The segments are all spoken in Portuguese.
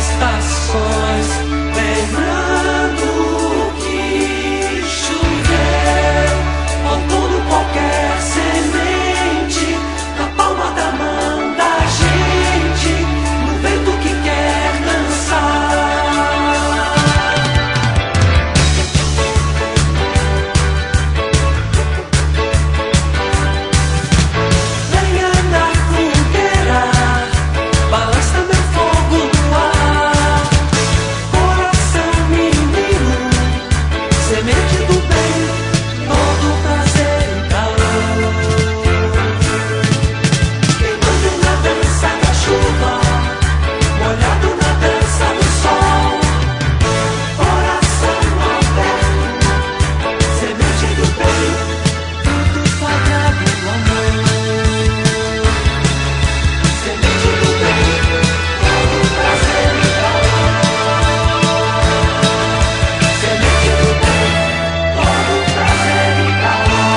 estações, lembrando que choveu. Outono qualquer semente na palma da mão da gente, no vento que quer dançar. Lenha na fogueira, balança meu fogo no ar. Coração menino, semente do bem, todo prazer e calor. Queimando na dança da chuva, molhado na dança do sol. Coração aberto, semente do bem, tudo sagrado do amor. Semente do bem, todo prazer e calor. Semente do bem, todo prazer e calor.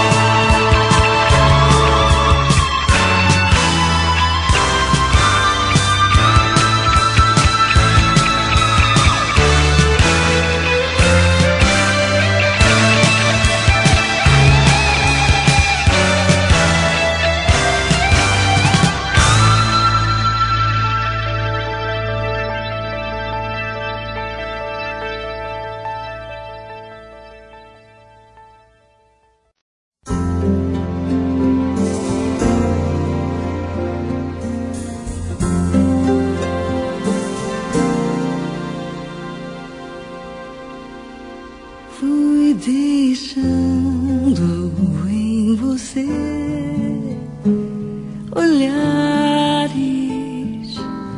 Fui deixando em você olhares,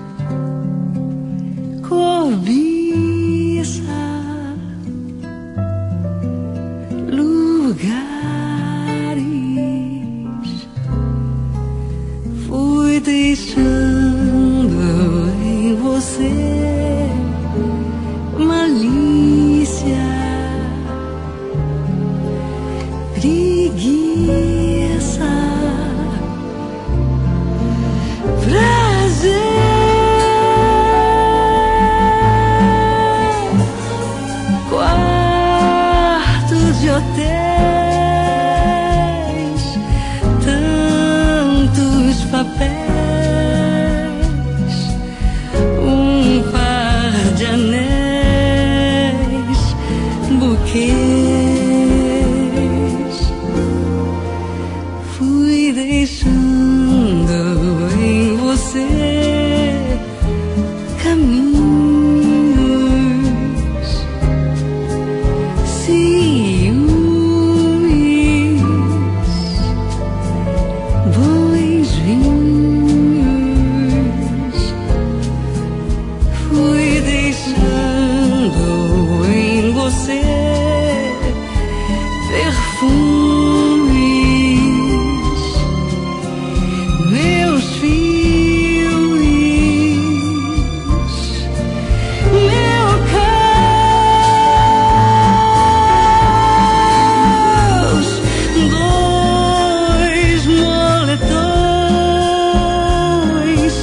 cobiça, lugares. Fui deixando em você